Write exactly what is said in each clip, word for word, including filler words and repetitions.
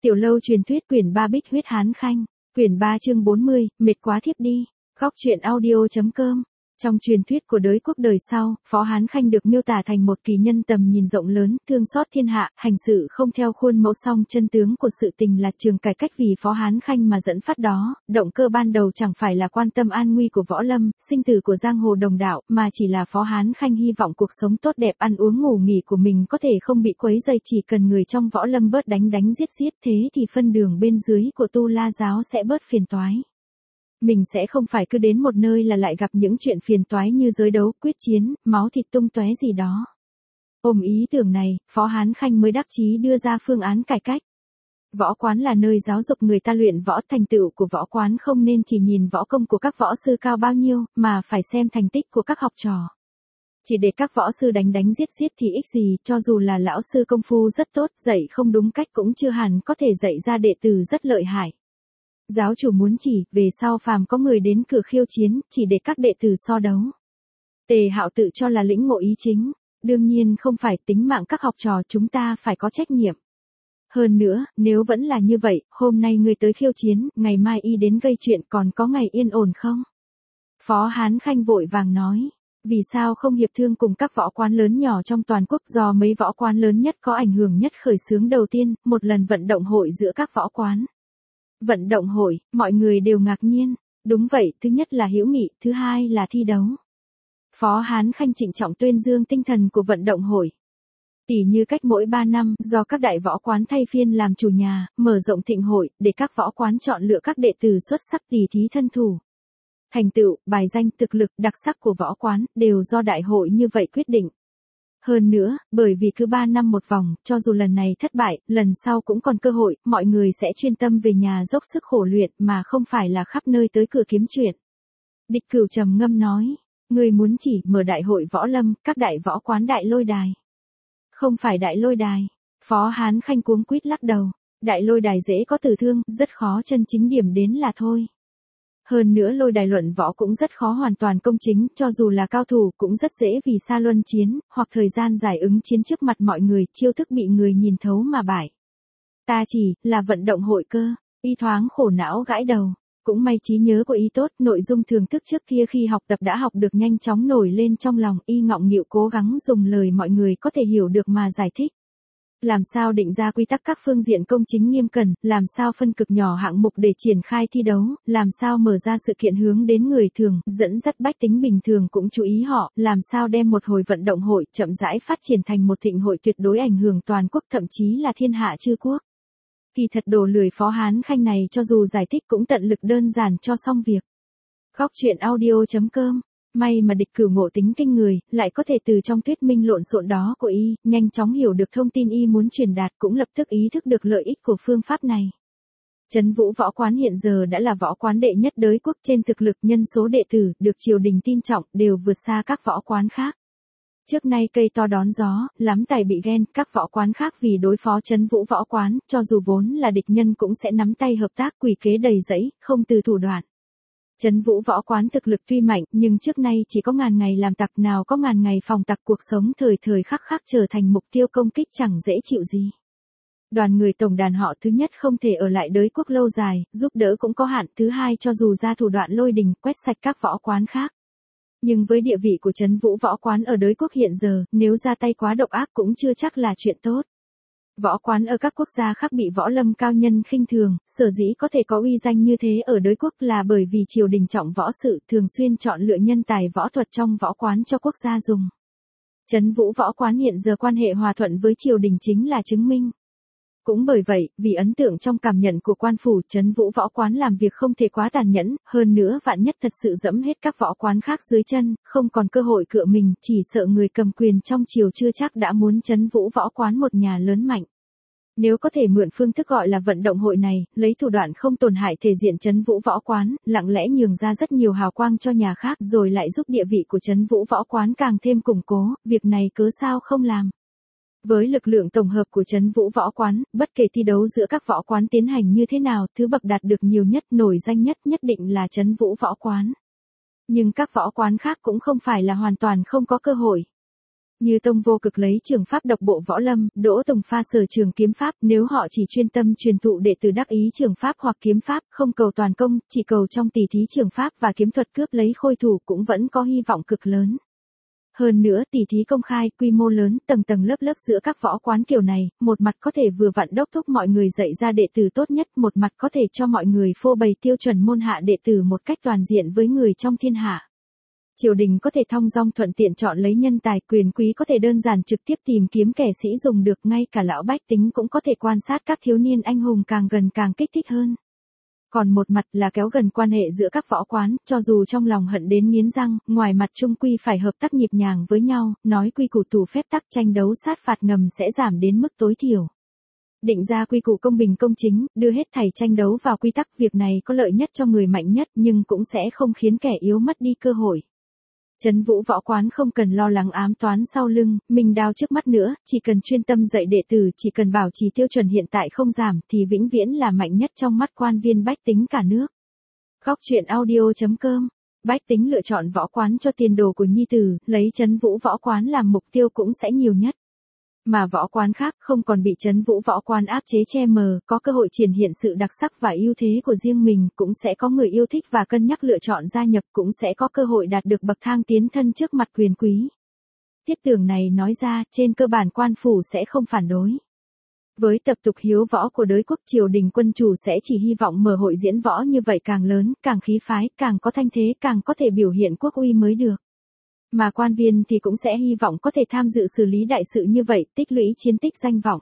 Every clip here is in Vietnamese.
Tiểu lâu truyền thuyết quyển ba Bích huyết Hán Khanh, quyển ba chương bốn mươi, mệt quá thiếp đi. Góc truyện audio chấm com. Trong truyền thuyết của đới quốc đời sau, Phó Hán Khanh được miêu tả thành một kỳ nhân tầm nhìn rộng lớn, thương xót thiên hạ, hành sự không theo khuôn mẫu, song chân tướng của sự tình là trường cải cách vì Phó Hán Khanh mà dẫn phát đó. Động cơ ban đầu chẳng phải là quan tâm an nguy của võ lâm, sinh tử của giang hồ đồng đạo, mà chỉ là Phó Hán Khanh hy vọng cuộc sống tốt đẹp, ăn uống ngủ nghỉ của mình có thể không bị quấy rầy, chỉ cần người trong võ lâm bớt đánh đánh giết giết, thế thì phân đường bên dưới của Tu La giáo sẽ bớt phiền toái. Mình sẽ không phải cứ đến một nơi là lại gặp những chuyện phiền toái như giới đấu, quyết chiến, máu thịt tung tóe gì đó. Ôm ý tưởng này, Phó Hán Khanh mới đắc chí đưa ra phương án cải cách. Võ quán là nơi giáo dục người ta luyện võ, thành tựu của võ quán không nên chỉ nhìn võ công của các võ sư cao bao nhiêu, mà phải xem thành tích của các học trò. Chỉ để các võ sư đánh đánh giết giết thì ích gì, cho dù là lão sư công phu rất tốt, dạy không đúng cách cũng chưa hẳn có thể dạy ra đệ tử rất lợi hại. Giáo chủ muốn chỉ, về sau phàm có người đến cửa khiêu chiến, chỉ để các đệ tử so đấu. Tề Hạo tự cho là lĩnh ngộ ý chính, đương nhiên không phải, tính mạng các học trò chúng ta phải có trách nhiệm. Hơn nữa, nếu vẫn là như vậy, hôm nay ngươi tới khiêu chiến, ngày mai y đến gây chuyện, còn có ngày yên ổn không? Phó Hán Khanh vội vàng nói, vì sao không hiệp thương cùng các võ quán lớn nhỏ trong toàn quốc, do mấy võ quán lớn nhất có ảnh hưởng nhất khởi xướng đầu tiên, một lần vận động hội giữa các võ quán. Vận động hội, mọi người đều ngạc nhiên. Đúng vậy, thứ nhất là hữu nghị, thứ hai là thi đấu. Phó Hán Khanh trịnh trọng tuyên dương tinh thần của vận động hội. Tỉ như cách mỗi ba năm, do các đại võ quán thay phiên làm chủ nhà, mở rộng thịnh hội, để các võ quán chọn lựa các đệ tử xuất sắc tỉ thí thân thủ. Thành tựu, bài danh, thực lực, đặc sắc của võ quán, đều do đại hội như vậy quyết định. Hơn nữa, bởi vì cứ ba năm một vòng, cho dù lần này thất bại, lần sau cũng còn cơ hội, mọi người sẽ chuyên tâm về nhà dốc sức khổ luyện mà không phải là khắp nơi tới cửa kiếm chuyện. Địch Cửu trầm ngâm nói, người muốn chỉ mở đại hội võ lâm, các đại võ quán đại lôi đài. Không phải đại lôi đài. Phó Hán Khanh cuống quýt lắc đầu, đại lôi đài dễ có tử thương, rất khó chân chính điểm đến là thôi. Hơn nữa lôi đài luận võ cũng rất khó hoàn toàn công chính, cho dù là cao thủ cũng rất dễ vì xa luân chiến, hoặc thời gian dài ứng chiến trước mặt mọi người, chiêu thức bị người nhìn thấu mà bại. Ta chỉ là vận động hội cơ, y thoáng khổ não gãi đầu, cũng may trí nhớ của y tốt, nội dung thường thức trước kia khi học tập đã học được nhanh chóng nổi lên trong lòng, y ngọng nghịu cố gắng dùng lời mọi người có thể hiểu được mà giải thích. Làm sao định ra quy tắc các phương diện công chính nghiêm cẩn, làm sao phân cực nhỏ hạng mục để triển khai thi đấu, làm sao mở ra sự kiện hướng đến người thường, dẫn dắt bách tính bình thường cũng chú ý họ, làm sao đem một hồi vận động hội chậm rãi phát triển thành một thịnh hội tuyệt đối ảnh hưởng toàn quốc, thậm chí là thiên hạ chư quốc. Kỳ thật đồ lười Phó Hán Khanh này cho dù giải thích cũng tận lực đơn giản cho xong việc. Góc truyện audio chấm com. May mà Địch Cửu ngộ tính kinh người, lại có thể từ trong thuyết minh lộn xộn đó của y, nhanh chóng hiểu được thông tin y muốn truyền đạt, cũng lập tức ý thức được lợi ích của phương pháp này. Trấn Vũ võ quán hiện giờ đã là võ quán đệ nhất đới quốc, trên thực lực, nhân số đệ tử, được triều đình tin trọng, đều vượt xa các võ quán khác. Trước nay cây to đón gió, lắm tài bị ghen, các võ quán khác vì đối phó Trấn Vũ võ quán, cho dù vốn là địch nhân cũng sẽ nắm tay hợp tác, quỷ kế đầy rẫy, không từ thủ đoạn. Trấn Vũ võ quán thực lực tuy mạnh, nhưng trước nay chỉ có ngàn ngày làm tặc, nào có ngàn ngày phòng tặc, cuộc sống thời thời khắc khắc trở thành mục tiêu công kích chẳng dễ chịu gì. Đoàn người tổng đàn họ thứ nhất không thể ở lại đới quốc lâu dài, giúp đỡ cũng có hạn, thứ hai cho dù ra thủ đoạn lôi đình, quét sạch các võ quán khác. Nhưng với địa vị của Trấn Vũ võ quán ở đới quốc hiện giờ, nếu ra tay quá độc ác cũng chưa chắc là chuyện tốt. Võ quán ở các quốc gia khác bị võ lâm cao nhân khinh thường, sở dĩ có thể có uy danh như thế ở đới quốc là bởi vì triều đình trọng võ sự, thường xuyên chọn lựa nhân tài võ thuật trong võ quán cho quốc gia dùng. Trấn Vũ võ quán hiện giờ quan hệ hòa thuận với triều đình chính là chứng minh. Cũng bởi vậy, vì ấn tượng trong cảm nhận của quan phủ, Trấn Vũ võ quán làm việc không thể quá tàn nhẫn, hơn nữa vạn nhất thật sự dẫm hết các võ quán khác dưới chân, không còn cơ hội cựa mình, chỉ sợ người cầm quyền trong triều chưa chắc đã muốn Trấn Vũ võ quán một nhà lớn mạnh. Nếu có thể mượn phương thức gọi là vận động hội này, lấy thủ đoạn không tổn hại thể diện Trấn Vũ võ quán, lặng lẽ nhường ra rất nhiều hào quang cho nhà khác, rồi lại giúp địa vị của Trấn Vũ võ quán càng thêm củng cố, việc này cớ sao không làm. Với lực lượng tổng hợp của Trấn Vũ võ quán, bất kể thi đấu giữa các võ quán tiến hành như thế nào, thứ bậc đạt được nhiều nhất, nổi danh nhất nhất định là Trấn Vũ võ quán. Nhưng các võ quán khác cũng không phải là hoàn toàn không có cơ hội. Như Tông Vô Cực lấy trường pháp độc bộ võ lâm, Đỗ Tùng pha sở trường kiếm pháp, nếu họ chỉ chuyên tâm truyền thụ đệ tử đắc ý trường pháp hoặc kiếm pháp, không cầu toàn công, chỉ cầu trong tỷ thí trường pháp và kiếm thuật cướp lấy khôi thủ cũng vẫn có hy vọng cực lớn. Hơn nữa tỷ thí công khai, quy mô lớn, tầng tầng lớp lớp giữa các võ quán kiểu này, một mặt có thể vừa vặn đốc thúc mọi người dạy ra đệ tử tốt nhất, một mặt có thể cho mọi người phô bày tiêu chuẩn môn hạ đệ tử một cách toàn diện với người trong thiên hạ. Triều đình có thể thong dong thuận tiện chọn lấy nhân tài, quyền quý có thể đơn giản trực tiếp tìm kiếm kẻ sĩ dùng được, ngay cả lão bách tính cũng có thể quan sát các thiếu niên anh hùng càng gần càng kích thích hơn. Còn một mặt là kéo gần quan hệ giữa các võ quán, cho dù trong lòng hận đến nghiến răng, ngoài mặt chung quy phải hợp tác nhịp nhàng với nhau, nói quy củ tù phép tắc, tranh đấu sát phạt ngầm sẽ giảm đến mức tối thiểu. Định ra quy củ công bình công chính, đưa hết thảy tranh đấu vào quy tắc, việc này có lợi nhất cho người mạnh nhất nhưng cũng sẽ không khiến kẻ yếu mất đi cơ hội. Trấn Vũ võ quán không cần lo lắng ám toán sau lưng, mình đao trước mắt nữa, chỉ cần chuyên tâm dạy đệ tử, chỉ cần bảo trì tiêu chuẩn hiện tại không giảm thì vĩnh viễn là mạnh nhất trong mắt quan viên bách tính cả nước. Góc truyện audio chấm com. Bách tính lựa chọn võ quán cho tiền đồ của nhi tử, lấy Trấn Vũ võ quán làm mục tiêu cũng sẽ nhiều nhất. Mà võ quán khác không còn bị Trấn Vũ võ quán áp chế che mờ, có cơ hội triển hiện sự đặc sắc và ưu thế của riêng mình, cũng sẽ có người yêu thích và cân nhắc lựa chọn gia nhập, cũng sẽ có cơ hội đạt được bậc thang tiến thân trước mặt quyền quý. Thiết tưởng này nói ra, trên cơ bản quan phủ sẽ không phản đối. Với tập tục hiếu võ của đới quốc, triều đình quân chủ sẽ chỉ hy vọng mở hội diễn võ như vậy càng lớn, càng khí phái, càng có thanh thế, càng có thể biểu hiện quốc uy mới được. Mà quan viên thì cũng sẽ hy vọng có thể tham dự xử lý đại sự như vậy, tích lũy chiến tích danh vọng.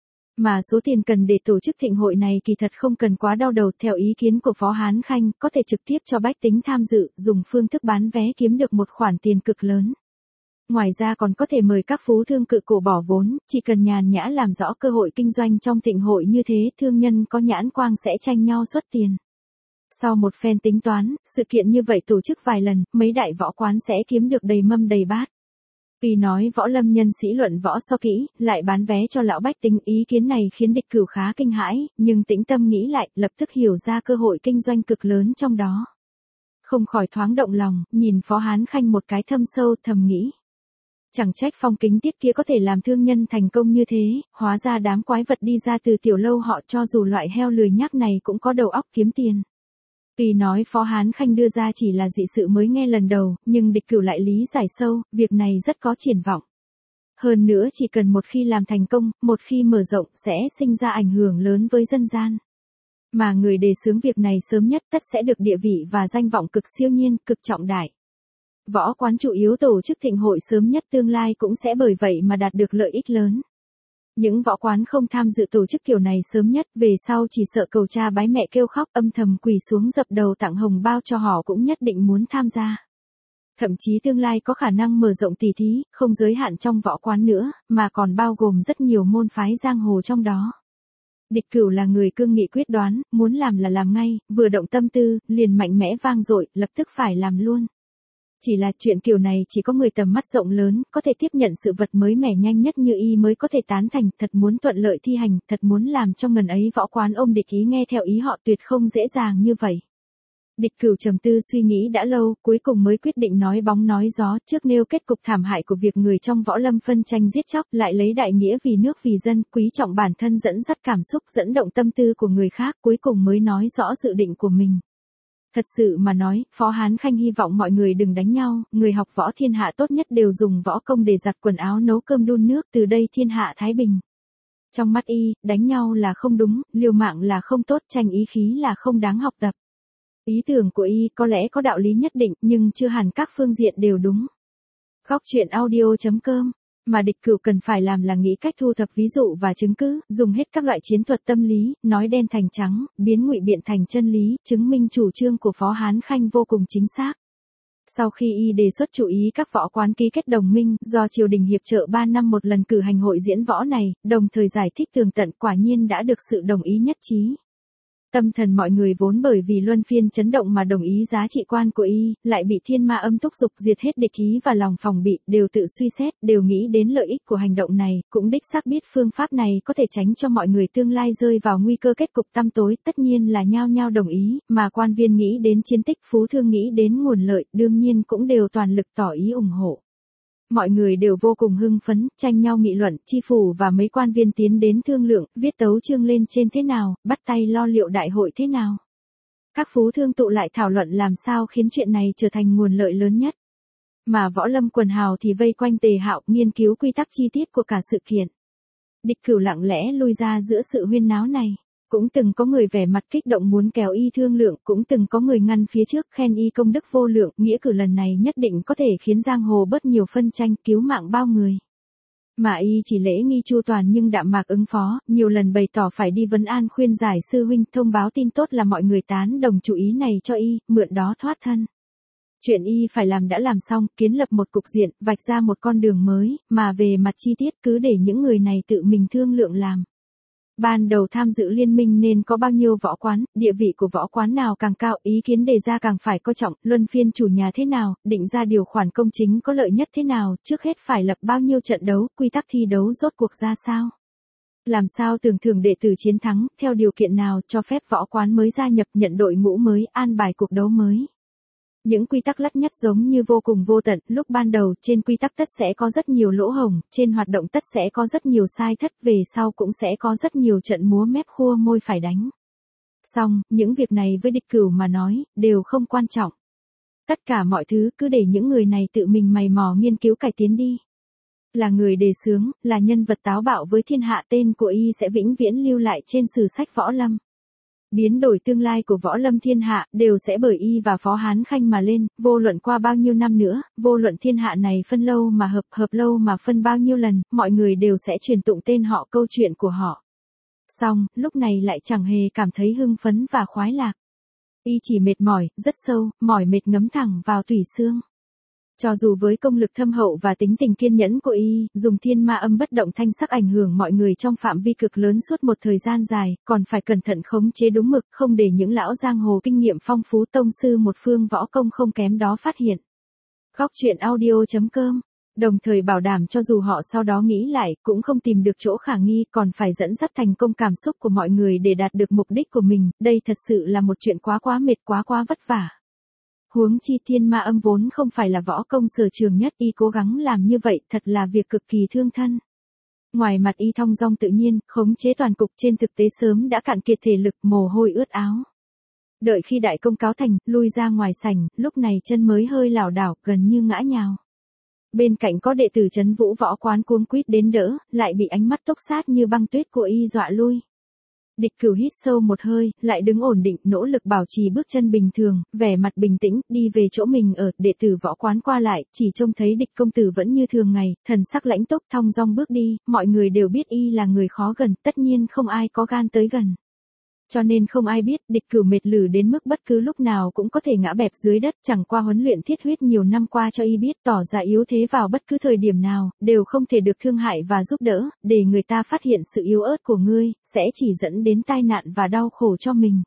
Mà số tiền cần để tổ chức thịnh hội này kỳ thật không cần quá đau đầu, theo ý kiến của Phó Hán Khanh, có thể trực tiếp cho bách tính tham dự, dùng phương thức bán vé kiếm được một khoản tiền cực lớn. Ngoài ra còn có thể mời các phú thương cự cổ bỏ vốn, chỉ cần nhàn nhã làm rõ cơ hội kinh doanh trong thịnh hội như thế, thương nhân có nhãn quang sẽ tranh nhau xuất tiền. Sau một phen tính toán, sự kiện như vậy tổ chức vài lần, mấy đại võ quán sẽ kiếm được đầy mâm đầy bát. Tuy nói võ lâm nhân sĩ luận võ so kỹ, lại bán vé cho lão bách tính, ý kiến này khiến Địch Cửu khá kinh hãi, nhưng tĩnh tâm nghĩ lại, lập tức hiểu ra cơ hội kinh doanh cực lớn trong đó. Không khỏi thoáng động lòng, nhìn Phó Hán Khanh một cái thâm sâu, thầm nghĩ. Chẳng trách Phong Kính Tiết kia có thể làm thương nhân thành công như thế, hóa ra đám quái vật đi ra từ tiểu lâu họ, cho dù loại heo lười nhác này cũng có đầu óc kiếm tiền. Tuy nói Phó Hán Khanh đưa ra chỉ là dị sự mới nghe lần đầu, nhưng Địch Cửu lại lý giải sâu, việc này rất có triển vọng. Hơn nữa chỉ cần một khi làm thành công, một khi mở rộng sẽ sinh ra ảnh hưởng lớn với dân gian. Mà người đề xướng việc này sớm nhất tất sẽ được địa vị và danh vọng cực siêu nhiên, cực trọng đại. Võ quán chủ yếu tổ chức thịnh hội sớm nhất tương lai cũng sẽ bởi vậy mà đạt được lợi ích lớn. Những võ quán không tham dự tổ chức kiểu này sớm nhất, về sau chỉ sợ cầu cha bái mẹ kêu khóc, âm thầm quỳ xuống dập đầu tặng hồng bao cho họ cũng nhất định muốn tham gia. Thậm chí tương lai có khả năng mở rộng tỷ thí, không giới hạn trong võ quán nữa, mà còn bao gồm rất nhiều môn phái giang hồ trong đó. Địch Cửu là người cương nghị quyết đoán, muốn làm là làm ngay, vừa động tâm tư, liền mạnh mẽ vang dội, lập tức phải làm luôn. Chỉ là chuyện kiểu này chỉ có người tầm mắt rộng lớn, có thể tiếp nhận sự vật mới mẻ nhanh nhất như y mới có thể tán thành, thật muốn thuận lợi thi hành, thật muốn làm cho ngần ấy võ quán ôm địch ý nghe theo ý họ tuyệt không dễ dàng như vậy. Địch Cửu trầm tư suy nghĩ đã lâu, cuối cùng mới quyết định nói bóng nói gió, trước nêu kết cục thảm hại của việc người trong võ lâm phân tranh giết chóc, lại lấy đại nghĩa vì nước vì dân, quý trọng bản thân dẫn dắt cảm xúc, dẫn động tâm tư của người khác, cuối cùng mới nói rõ dự định của mình. Thật sự mà nói, Phó Hán Khanh hy vọng mọi người đừng đánh nhau, người học võ thiên hạ tốt nhất đều dùng võ công để giặt quần áo nấu cơm đun nước, từ đây thiên hạ thái bình. Trong mắt y, đánh nhau là không đúng, liều mạng là không tốt, tranh ý khí là không đáng học tập. Ý tưởng của y có lẽ có đạo lý nhất định, nhưng chưa hẳn các phương diện đều đúng. Góc truyện audio chấm com. Mà Địch Cửu cần phải làm là nghĩ cách thu thập ví dụ và chứng cứ, dùng hết các loại chiến thuật tâm lý, nói đen thành trắng, biến ngụy biện thành chân lý, chứng minh chủ trương của Phó Hán Khanh vô cùng chính xác. Sau khi y đề xuất chú ý các võ quán ký kết đồng minh, do triều đình hiệp trợ ba năm một lần cử hành hội diễn võ này, đồng thời giải thích tường tận, quả nhiên đã được sự đồng ý nhất trí. Tâm thần mọi người vốn bởi vì luân phiên chấn động mà đồng ý giá trị quan của y, lại bị thiên ma âm thúc giục diệt hết địch ý và lòng phòng bị, đều tự suy xét, đều nghĩ đến lợi ích của hành động này, cũng đích xác biết phương pháp này có thể tránh cho mọi người tương lai rơi vào nguy cơ kết cục tăm tối, tất nhiên là nhao nhao đồng ý, mà quan viên nghĩ đến chiến tích, phú thương nghĩ đến nguồn lợi, đương nhiên cũng đều toàn lực tỏ ý ủng hộ. Mọi người đều vô cùng hưng phấn, tranh nhau nghị luận, chi phủ và mấy quan viên tiến đến thương lượng, viết tấu chương lên trên thế nào, bắt tay lo liệu đại hội thế nào. Các phú thương tụ lại thảo luận làm sao khiến chuyện này trở thành nguồn lợi lớn nhất. Mà võ lâm quần hào thì vây quanh Tề Hạo nghiên cứu quy tắc chi tiết của cả sự kiện. Địch Cửu lặng lẽ lui ra giữa sự huyên náo này. Cũng từng có người vẻ mặt kích động muốn kéo y thương lượng, cũng từng có người ngăn phía trước khen y công đức vô lượng, nghĩa cử lần này nhất định có thể khiến giang hồ bớt nhiều phân tranh, cứu mạng bao người. Mà y chỉ lễ nghi chu toàn nhưng đạm mạc ứng phó, nhiều lần bày tỏ phải đi vấn an khuyên giải sư huynh, thông báo tin tốt là mọi người tán đồng chủ ý này cho y, mượn đó thoát thân. Chuyện y phải làm đã làm xong, kiến lập một cục diện, vạch ra một con đường mới, mà về mặt chi tiết cứ để những người này tự mình thương lượng làm. Ban đầu tham dự liên minh nên có bao nhiêu võ quán, địa vị của võ quán nào càng cao, ý kiến đề ra càng phải coi trọng, luân phiên chủ nhà thế nào, định ra điều khoản công chính có lợi nhất thế nào, trước hết phải lập bao nhiêu trận đấu, quy tắc thi đấu rốt cuộc ra sao. Làm sao tưởng thưởng đệ tử chiến thắng, theo điều kiện nào, cho phép võ quán mới gia nhập, nhận đội ngũ mới, an bài cuộc đấu mới. Những quy tắc lắt nhắt giống như vô cùng vô tận, lúc ban đầu trên quy tắc tất sẽ có rất nhiều lỗ hổng, trên hoạt động tất sẽ có rất nhiều sai thất, về sau cũng sẽ có rất nhiều trận múa mép khua môi phải đánh. Xong, những việc này với Địch Cửu mà nói, đều không quan trọng. Tất cả mọi thứ cứ để những người này tự mình mày mò nghiên cứu cải tiến đi. Là người đề xướng, là nhân vật táo bạo với thiên hạ, tên của y sẽ vĩnh viễn lưu lại trên sử sách võ lâm. Biến đổi tương lai của võ lâm thiên hạ đều sẽ bởi y và Phó Hán Khanh mà lên, vô luận qua bao nhiêu năm nữa, vô luận thiên hạ này phân lâu mà hợp, hợp lâu mà phân bao nhiêu lần, mọi người đều sẽ truyền tụng tên họ, câu chuyện của họ. Xong, lúc này lại chẳng hề cảm thấy hưng phấn và khoái lạc. Y chỉ mệt mỏi, rất sâu, mỏi mệt ngấm thẳng vào tủy xương. Cho dù với công lực thâm hậu và tính tình kiên nhẫn của y, dùng thiên ma âm bất động thanh sắc ảnh hưởng mọi người trong phạm vi cực lớn suốt một thời gian dài, còn phải cẩn thận khống chế đúng mực, không để những lão giang hồ kinh nghiệm phong phú tông sư một phương võ công không kém đó phát hiện. Góc truyện audio chấm com. Đồng thời bảo đảm cho dù họ sau đó nghĩ lại, cũng không tìm được chỗ khả nghi, còn phải dẫn dắt thành công cảm xúc của mọi người để đạt được mục đích của mình, đây thật sự là một chuyện quá quá mệt, quá quá vất vả. Huống chi thiên ma âm vốn không phải là võ công sở trường nhất, y cố gắng làm như vậy thật là việc cực kỳ thương thân. Ngoài mặt y thong dong tự nhiên, khống chế toàn cục, trên thực tế sớm đã cạn kiệt thể lực, mồ hôi ướt áo. Đợi khi đại công cáo thành, lui ra ngoài sảnh, lúc này chân mới hơi lảo đảo, gần như ngã nhào. Bên cạnh có đệ tử Trấn Vũ võ quán cuống quýt đến đỡ, lại bị ánh mắt túc sát như băng tuyết của y dọa lui. Địch Cửu hít sâu một hơi, lại đứng ổn định, nỗ lực bảo trì bước chân bình thường, vẻ mặt bình tĩnh, đi về chỗ mình ở, đệ tử võ quán qua lại, chỉ trông thấy Địch công tử vẫn như thường ngày, thần sắc lãnh túc, thong dong bước đi, mọi người đều biết y là người khó gần, tất nhiên không ai có gan tới gần. Cho nên không ai biết, Địch Cửu mệt lử đến mức bất cứ lúc nào cũng có thể ngã bẹp dưới đất, chẳng qua huấn luyện thiết huyết nhiều năm qua cho y biết tỏ ra yếu thế vào bất cứ thời điểm nào, đều không thể được thương hại và giúp đỡ, để người ta phát hiện sự yếu ớt của ngươi, sẽ chỉ dẫn đến tai nạn và đau khổ cho mình.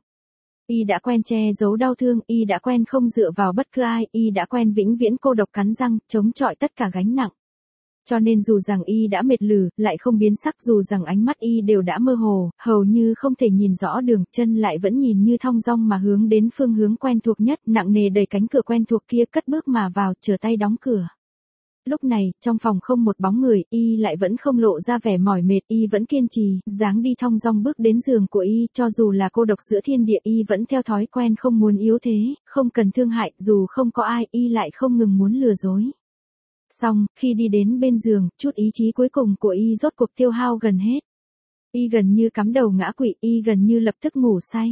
Y đã quen che giấu đau thương, y đã quen không dựa vào bất cứ ai, y đã quen vĩnh viễn cô độc cắn răng, chống chọi tất cả gánh nặng. Cho nên dù rằng y đã mệt lử, lại không biến sắc, dù rằng ánh mắt y đều đã mơ hồ, hầu như không thể nhìn rõ đường, chân lại vẫn nhìn như thong dong mà hướng đến phương hướng quen thuộc nhất, nặng nề đẩy cánh cửa quen thuộc kia, cất bước mà vào, chờ tay đóng cửa. Lúc này, trong phòng không một bóng người, y lại vẫn không lộ ra vẻ mỏi mệt, y vẫn kiên trì, dáng đi thong dong bước đến giường của y, cho dù là cô độc giữa thiên địa, y vẫn theo thói quen không muốn yếu thế, không cần thương hại, dù không có ai, y lại không ngừng muốn lừa dối. Xong, khi đi đến bên giường, chút ý chí cuối cùng của y rốt cuộc tiêu hao gần hết. Y gần như cắm đầu ngã quỵ, y gần như lập tức ngủ say.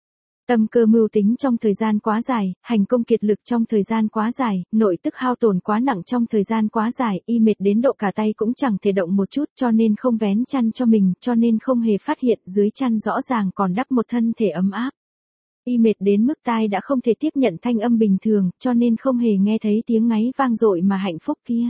Tâm cơ mưu tính trong thời gian quá dài, hành công kiệt lực trong thời gian quá dài, nội tức hao tổn quá nặng trong thời gian quá dài, y mệt đến độ cả tay cũng chẳng thể động một chút, cho nên không vén chăn cho mình, cho nên không hề phát hiện dưới chăn rõ ràng còn đắp một thân thể ấm áp. Y mệt đến mức tai đã không thể tiếp nhận thanh âm bình thường, cho nên không hề nghe thấy tiếng ngáy vang dội mà hạnh phúc kia.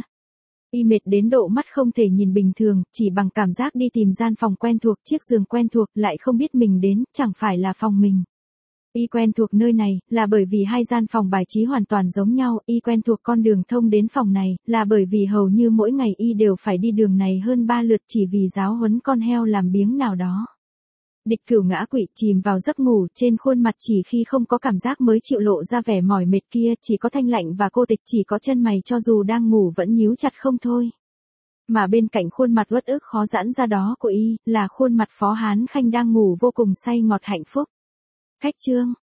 Y mệt đến độ mắt không thể nhìn bình thường, chỉ bằng cảm giác đi tìm gian phòng quen thuộc, chiếc giường quen thuộc, lại không biết mình đến, chẳng phải là phòng mình. Y quen thuộc nơi này, là bởi vì hai gian phòng bài trí hoàn toàn giống nhau, y quen thuộc con đường thông đến phòng này, là bởi vì hầu như mỗi ngày y đều phải đi đường này hơn ba lượt chỉ vì giáo huấn con heo làm biếng nào đó. Địch Cửu ngã quỵ chìm vào giấc ngủ, trên khuôn mặt chỉ khi không có cảm giác mới chịu lộ ra vẻ mỏi mệt kia, chỉ có Thanh Lạnh và Cô Tịch, chỉ có chân mày cho dù đang ngủ vẫn nhíu chặt không thôi. Mà bên cạnh khuôn mặt uất ức khó giãn ra đó của y, là khuôn mặt Phó Hán Khanh đang ngủ vô cùng say ngọt hạnh phúc. Khách chương